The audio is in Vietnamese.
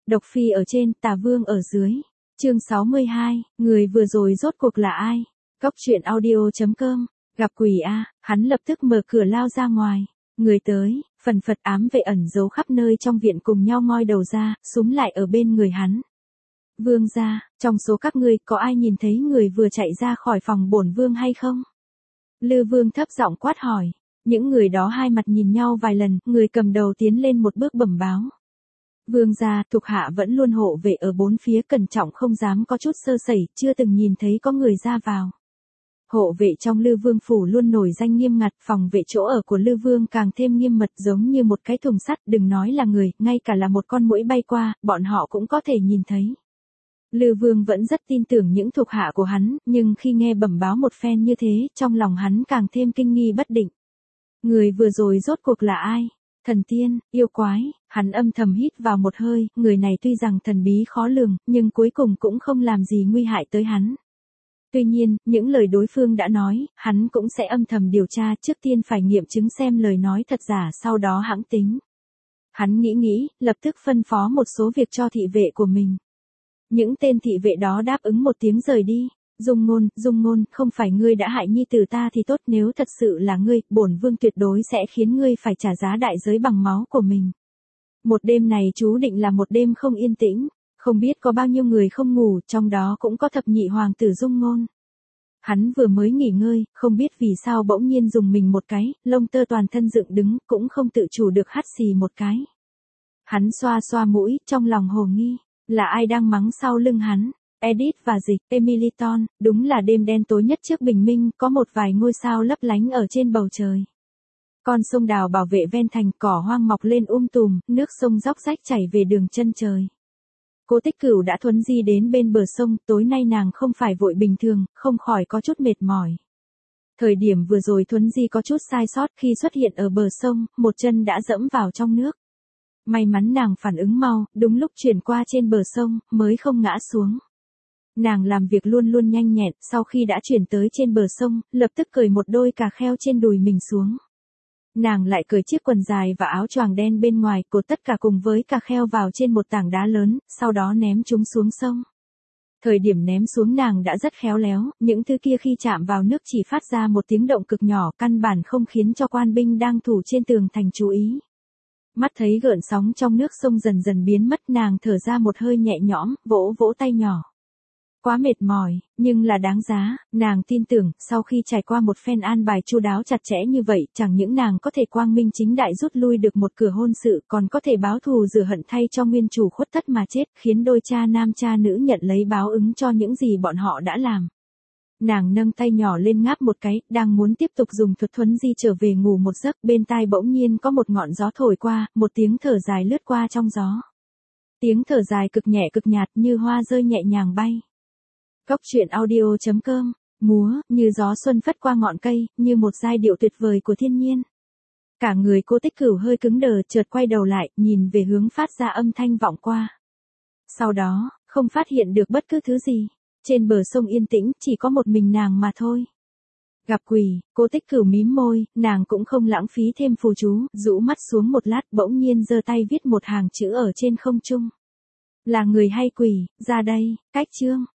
Độc phi ở trên, tà vương ở dưới. Chương 62, người vừa rồi rốt cuộc là ai? Cốc truyện audio.com. Gặp quỷ a, hắn lập tức mở cửa lao ra ngoài. Người tới, phần phật ám vệ ẩn giấu khắp nơi trong viện cùng nhau ngoi đầu ra, súm lại ở bên người hắn. Vương gia, trong số các ngươi có ai nhìn thấy người vừa chạy ra khỏi phòng bổn vương hay không? Lư Vương thấp giọng quát hỏi. Những người đó hai mặt nhìn nhau vài lần, người cầm đầu tiến lên một bước bẩm báo. Vương gia, thuộc hạ vẫn luôn hộ vệ ở bốn phía cẩn trọng không dám có chút sơ sẩy, chưa từng nhìn thấy có người ra vào. Hộ vệ trong Lư Vương phủ luôn nổi danh nghiêm ngặt, phòng vệ chỗ ở của Lư Vương càng thêm nghiêm mật giống như một cái thùng sắt, đừng nói là người, ngay cả là một con muỗi bay qua, bọn họ cũng có thể nhìn thấy. Lư Vương vẫn rất tin tưởng những thuộc hạ của hắn, nhưng khi nghe bẩm báo một phen như thế, trong lòng hắn càng thêm kinh nghi bất định. Người vừa rồi rốt cuộc là ai? Thần tiên, yêu quái, hắn âm thầm hít vào một hơi, người này tuy rằng thần bí khó lường, nhưng cuối cùng cũng không làm gì nguy hại tới hắn. Tuy nhiên, những lời đối phương đã nói, hắn cũng sẽ âm thầm điều tra, trước tiên phải nghiệm chứng xem lời nói thật giả, sau đó hãng tính. Hắn nghĩ, lập tức phân phó một số việc cho thị vệ của mình. Những tên thị vệ đó đáp ứng một tiếng rời đi. Dung ngôn, không phải ngươi đã hại nhi tử ta thì tốt, nếu thật sự là ngươi, bổn vương tuyệt đối sẽ khiến ngươi phải trả giá đại giới bằng máu của mình. Một đêm này chú định là một đêm không yên tĩnh, không biết có bao nhiêu người không ngủ, trong đó cũng có thập nhị hoàng tử Dung ngôn. Hắn vừa mới nghỉ ngơi, không biết vì sao bỗng nhiên dùng mình một cái, lông tơ toàn thân dựng đứng, cũng không tự chủ được hắt xì một cái. Hắn xoa xoa mũi, trong lòng hồ nghi, là ai đang mắng sau lưng hắn? Edith và Dịch, Emiliton, đúng là đêm đen tối nhất trước bình minh, có một vài ngôi sao lấp lánh ở trên bầu trời. Con sông đào bảo vệ ven thành, cỏ hoang mọc lên tùm, nước sông róc rách chảy về đường chân trời. Cố Tích Cửu đã thuấn di đến bên bờ sông, tối nay nàng không phải vội bình thường, không khỏi có chút mệt mỏi. Thời điểm vừa rồi thuấn di có chút sai sót, khi xuất hiện ở bờ sông, một chân đã dẫm vào trong nước. May mắn nàng phản ứng mau, đúng lúc chuyển qua trên bờ sông, mới không ngã xuống. Nàng làm việc luôn luôn nhanh nhẹn, sau khi đã chuyển tới trên bờ sông, lập tức cởi một đôi cà kheo trên đùi mình xuống. Nàng lại cởi chiếc quần dài và áo choàng đen bên ngoài, cột tất cả cùng với cà kheo vào trên một tảng đá lớn, sau đó ném chúng xuống sông. Thời điểm ném xuống nàng đã rất khéo léo, những thứ kia khi chạm vào nước chỉ phát ra một tiếng động cực nhỏ, căn bản không khiến cho quan binh đang thủ trên tường thành chú ý. Mắt thấy gợn sóng trong nước sông dần dần biến mất, nàng thở ra một hơi nhẹ nhõm, vỗ vỗ tay nhỏ. Quá mệt mỏi, nhưng là đáng giá, nàng tin tưởng, sau khi trải qua một phen an bài chu đáo chặt chẽ như vậy, chẳng những nàng có thể quang minh chính đại rút lui được một cửa hôn sự, còn có thể báo thù rửa hận thay cho nguyên chủ khuất tất mà chết, khiến đôi cha nam cha nữ nhận lấy báo ứng cho những gì bọn họ đã làm. Nàng nâng tay nhỏ lên ngáp một cái, đang muốn tiếp tục dùng thuật thuấn di trở về ngủ một giấc, bên tai bỗng nhiên có một ngọn gió thổi qua, một tiếng thở dài lướt qua trong gió. Tiếng thở dài cực nhẹ cực nhạt như hoa rơi nhẹ nhàng bay. Cốc truyện audio.com, múa, như gió xuân phất qua ngọn cây, như một giai điệu tuyệt vời của thiên nhiên. Cả người Cố Tích Cửu hơi cứng đờ, chợt quay đầu lại, nhìn về hướng phát ra âm thanh vọng qua. Sau đó, không phát hiện được bất cứ thứ gì. Trên bờ sông yên tĩnh, chỉ có một mình nàng mà thôi. Gặp quỷ, Cố Tích Cửu mím môi, nàng cũng không lãng phí thêm phù chú, rũ mắt xuống một lát, bỗng nhiên giơ tay viết một hàng chữ ở trên không trung. Là người hay quỷ, ra đây, cách chương.